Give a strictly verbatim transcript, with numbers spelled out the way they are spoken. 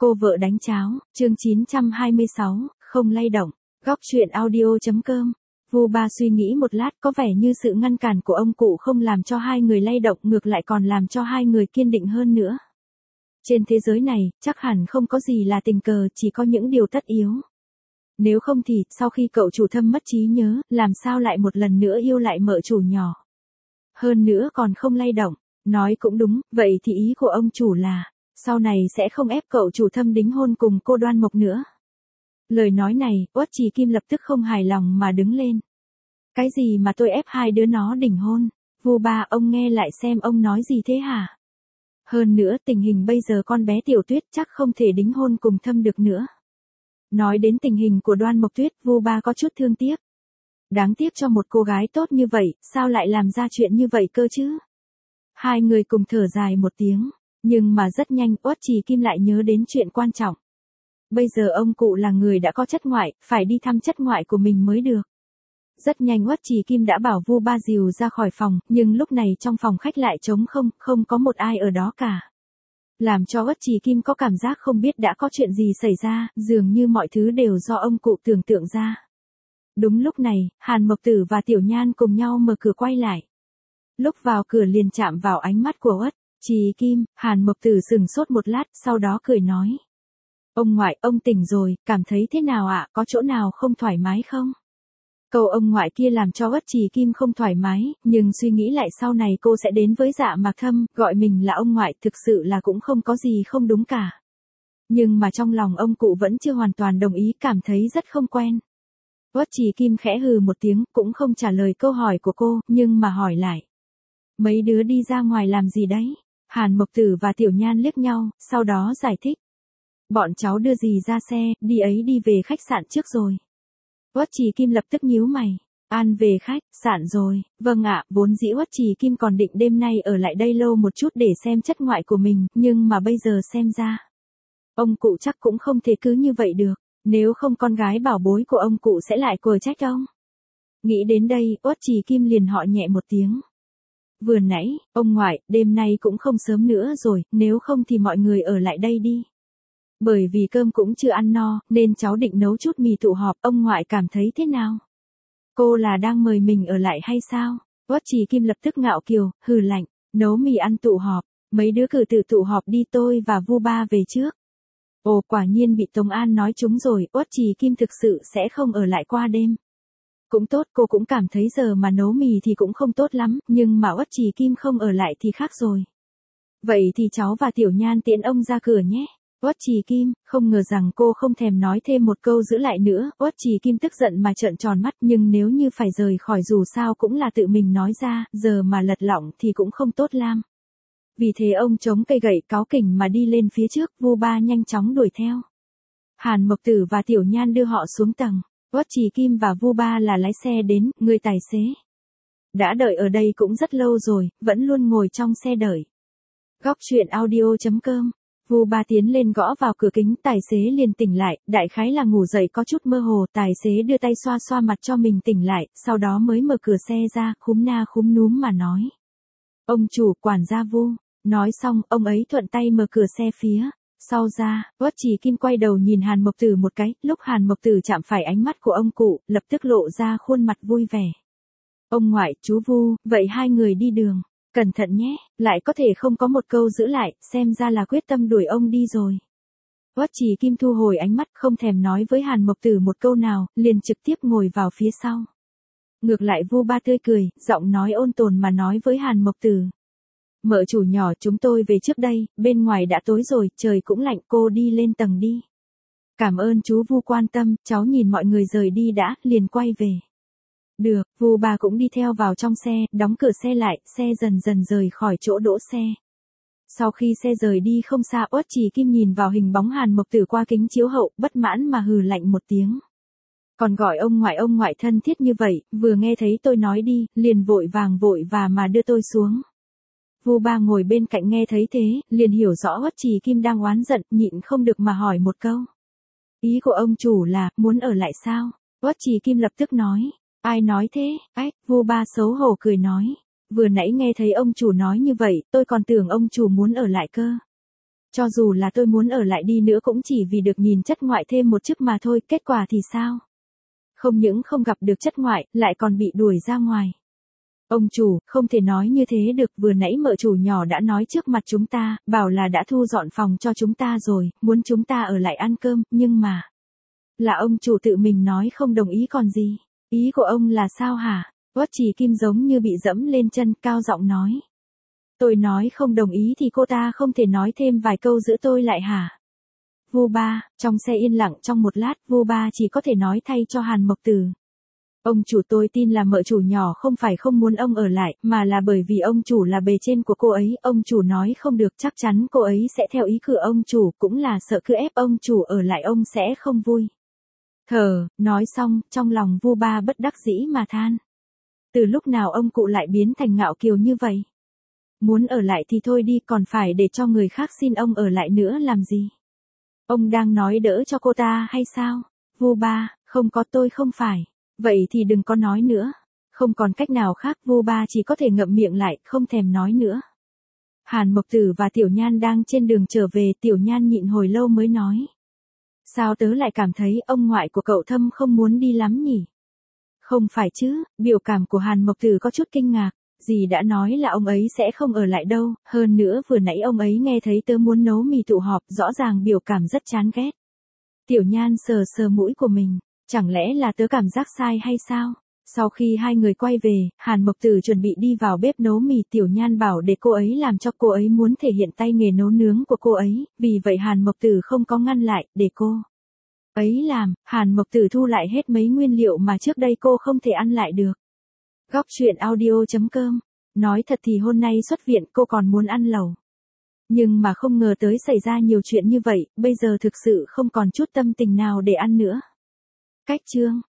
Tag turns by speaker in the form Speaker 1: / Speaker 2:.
Speaker 1: Cô vợ đánh cháo, chương chín trăm hai mươi sáu, không lay động. Góc truyện audio.com. Vu Ba suy nghĩ một lát, có vẻ như sự ngăn cản của ông cụ không làm cho hai người lay động, ngược lại còn làm cho hai người kiên định hơn nữa. Trên thế giới này, chắc hẳn không có gì là tình cờ, chỉ có những điều tất yếu. Nếu không thì, sau khi cậu chủ Thâm mất trí nhớ, làm sao lại một lần nữa yêu lại mợ chủ nhỏ. Hơn nữa còn không lay động. Nói cũng đúng, vậy thì ý của ông chủ là, sau này sẽ không ép cậu chủ Thâm đính hôn cùng cô Đoan Mộc nữa. Lời nói này, Uất Trì Kim lập tức không hài lòng mà đứng lên. Cái gì mà tôi ép hai đứa nó đính hôn? Vu Ba, ông nghe lại xem ông nói gì thế hả? Hơn nữa tình hình bây giờ con bé Tiểu Tuyết chắc không thể đính hôn cùng Thâm được nữa. Nói đến tình hình của Đoan Mộc Tuyết, Vu Ba có chút thương tiếc. Đáng tiếc cho một cô gái tốt như vậy, sao lại làm ra chuyện như vậy cơ chứ? Hai người cùng thở dài một tiếng, nhưng mà rất nhanh Uất Trì Kim lại nhớ đến chuyện quan trọng. Bây giờ ông cụ là người đã có chất ngoại, phải đi thăm chất ngoại của mình mới được. Rất nhanh Uất Trì Kim đã bảo Vu Ba dìu ra khỏi phòng, nhưng lúc này trong phòng khách lại trống không, không có một ai ở đó cả. Làm cho Uất Trì Kim có cảm giác không biết đã có chuyện gì xảy ra, dường như mọi thứ đều do ông cụ tưởng tượng ra. Đúng lúc này, Hàn Mộc Tử và Tiểu Nhan cùng nhau mở cửa quay lại. Lúc vào cửa liền chạm vào ánh mắt của Uất Trì Kim, Hàn Mộc Tử sững sốt một lát, sau đó cười nói. Ông ngoại, ông tỉnh rồi, cảm thấy thế nào ạ, có chỗ nào không thoải mái không? Câu ông ngoại kia làm cho Uất Trì Kim không thoải mái, nhưng suy nghĩ lại sau này cô sẽ đến với Dạ Mạc Thâm, gọi mình là ông ngoại, thực sự là cũng không có gì không đúng cả. Nhưng mà trong lòng ông cụ vẫn chưa hoàn toàn đồng ý, cảm thấy rất không quen. Uất Trì Kim khẽ hừ một tiếng, cũng không trả lời câu hỏi của cô, nhưng mà hỏi lại. Mấy đứa đi ra ngoài làm gì đấy? Hàn Mộc Tử và Tiểu Nhan liếc nhau, sau đó giải thích. Bọn cháu đưa dì ra xe, đi ấy đi về khách sạn trước rồi. Uất Trì Kim lập tức nhíu mày. An về khách sạn rồi, vâng ạ, vốn dĩ Uất Trì Kim còn định đêm nay ở lại đây lâu một chút để xem chất ngoại của mình, nhưng mà bây giờ xem ra. Ông cụ chắc cũng không thể cứ như vậy được, nếu không con gái bảo bối của ông cụ sẽ lại quờ trách ông. Nghĩ đến đây, Uất Trì Kim liền họ nhẹ một tiếng. Vừa nãy, ông ngoại, đêm nay cũng không sớm nữa rồi, nếu không thì mọi người ở lại đây đi. Bởi vì cơm cũng chưa ăn no, nên cháu định nấu chút mì tụ họp, ông ngoại cảm thấy thế nào? Cô là đang mời mình ở lại hay sao? Uất Trì Kim lập tức ngạo kiều, hừ lạnh, nấu mì ăn tụ họp, mấy đứa cử tự tụ họp đi, tôi và Vu Ba về trước. Ồ, quả nhiên bị Tống An nói trúng rồi, Uất Trì Kim thực sự sẽ không ở lại qua đêm. Cũng tốt, cô cũng cảm thấy giờ mà nấu mì thì cũng không tốt lắm, nhưng mà Uất Trì Kim không ở lại thì khác rồi. Vậy thì cháu và Tiểu Nhan tiễn ông ra cửa nhé. Uất Trì Kim, không ngờ rằng cô không thèm nói thêm một câu giữ lại nữa, Uất Trì Kim tức giận mà trợn tròn mắt, nhưng nếu như phải rời khỏi dù sao cũng là tự mình nói ra, giờ mà lật lọng thì cũng không tốt lam. Vì thế ông chống cây gậy cáu kỉnh mà đi lên phía trước, Vu Ba nhanh chóng đuổi theo. Hàn Mộc Tử và Tiểu Nhan đưa họ xuống tầng. Uất Trì Kim và Vu Ba là lái xe đến, người tài xế. Đã đợi ở đây cũng rất lâu rồi, vẫn luôn ngồi trong xe đợi. Góc truyện audio.com. Vu Ba tiến lên gõ vào cửa kính, tài xế liền tỉnh lại, đại khái là ngủ dậy có chút mơ hồ, tài xế đưa tay xoa xoa mặt cho mình tỉnh lại, sau đó mới mở cửa xe ra, khúm na khúm núm mà nói. Ông chủ, quản gia Vu. Nói xong, ông ấy thuận tay mở cửa xe phía sau ra. Uất Trì Kim quay đầu nhìn Hàn Mộc Tử một cái, lúc Hàn Mộc Tử chạm phải ánh mắt của ông cụ, lập tức lộ ra khuôn mặt vui vẻ. Ông ngoại, chú Vu, vậy hai người đi đường. Cẩn thận nhé, lại có thể không có một câu giữ lại, xem ra là quyết tâm đuổi ông đi rồi. Uất Trì Kim thu hồi ánh mắt, không thèm nói với Hàn Mộc Tử một câu nào, liền trực tiếp ngồi vào phía sau. Ngược lại Vu Ba tươi cười, giọng nói ôn tồn mà nói với Hàn Mộc Tử. Mợ chủ nhỏ, chúng tôi về trước đây, bên ngoài đã tối rồi, trời cũng lạnh, cô đi lên tầng đi. Cảm ơn chú Vu quan tâm, cháu nhìn mọi người rời đi đã, liền quay về. Được, Vu Ba cũng đi theo vào trong xe, đóng cửa xe lại, xe dần dần rời khỏi chỗ đỗ xe. Sau khi xe rời đi không xa, Uất Trì Kim nhìn vào hình bóng Hàn Mộc Tử qua kính chiếu hậu, bất mãn mà hừ lạnh một tiếng. Còn gọi ông ngoại ông ngoại thân thiết như vậy, vừa nghe thấy tôi nói đi, liền vội vàng vội và mà đưa tôi xuống. Vu Ba ngồi bên cạnh nghe thấy thế, liền hiểu rõ Uất Trì Kim đang oán giận, nhịn không được mà hỏi một câu. Ý của ông chủ là, muốn ở lại sao? Uất Trì Kim lập tức nói. Ai nói thế? Ách, Vu Ba xấu hổ cười nói. Vừa nãy nghe thấy ông chủ nói như vậy, tôi còn tưởng ông chủ muốn ở lại cơ. Cho dù là tôi muốn ở lại đi nữa cũng chỉ vì được nhìn chất ngoại thêm một chức mà thôi, kết quả thì sao? Không những không gặp được chất ngoại, lại còn bị đuổi ra ngoài. Ông chủ, không thể nói như thế được, vừa nãy mợ chủ nhỏ đã nói trước mặt chúng ta, bảo là đã thu dọn phòng cho chúng ta rồi, muốn chúng ta ở lại ăn cơm, nhưng mà... Là ông chủ tự mình nói không đồng ý còn gì. Ý của ông là sao hả? Quất Chỉ Kim giống như bị dẫm lên chân, cao giọng nói. Tôi nói không đồng ý thì cô ta không thể nói thêm vài câu giữ tôi lại hả? Vu Ba, trong xe yên lặng trong một lát, Vu Ba chỉ có thể nói thay cho Hàn Mộc Tử. Ông chủ, tôi tin là mợ chủ nhỏ không phải không muốn ông ở lại, mà là bởi vì ông chủ là bề trên của cô ấy, ông chủ nói không được, chắc chắn cô ấy sẽ theo ý của ông chủ, cũng là sợ cứ ép ông chủ ở lại ông sẽ không vui. Thở, nói xong, trong lòng Vu Ba bất đắc dĩ mà than. Từ lúc nào ông cụ lại biến thành ngạo kiều như vậy? Muốn ở lại thì thôi đi, còn phải để cho người khác xin ông ở lại nữa làm gì? Ông đang nói đỡ cho cô ta hay sao? Vu Ba, không có, tôi không phải. Vậy thì đừng có nói nữa. Không còn cách nào khác, Vu Ba chỉ có thể ngậm miệng lại, không thèm nói nữa. Hàn Mộc Tử và Tiểu Nhan đang trên đường trở về, Tiểu Nhan nhịn hồi lâu mới nói. Sao tớ lại cảm thấy ông ngoại của cậu Thâm không muốn đi lắm nhỉ? Không phải chứ, biểu cảm của Hàn Mộc Tử có chút kinh ngạc. Dì đã nói là ông ấy sẽ không ở lại đâu, hơn nữa vừa nãy ông ấy nghe thấy tớ muốn nấu mì tụ họp, rõ ràng biểu cảm rất chán ghét. Tiểu Nhan sờ sờ mũi của mình, chẳng lẽ là tớ cảm giác sai hay sao? Sau khi hai người quay về, Hàn Mộc Tử chuẩn bị đi vào bếp nấu mì, Tiểu Nhan bảo để cô ấy làm cho cô ấy muốn thể hiện tay nghề nấu nướng của cô ấy, vì vậy Hàn Mộc Tử không có ngăn lại, để cô ấy làm. Hàn Mộc Tử thu lại hết mấy nguyên liệu mà trước đây cô không thể ăn lại được. Góc truyện audio chấm com. Nói thật thì hôm nay xuất viện cô còn muốn ăn lẩu. Nhưng mà không ngờ tới xảy ra nhiều chuyện như vậy, bây giờ thực sự không còn chút tâm tình nào để ăn nữa. Cách chương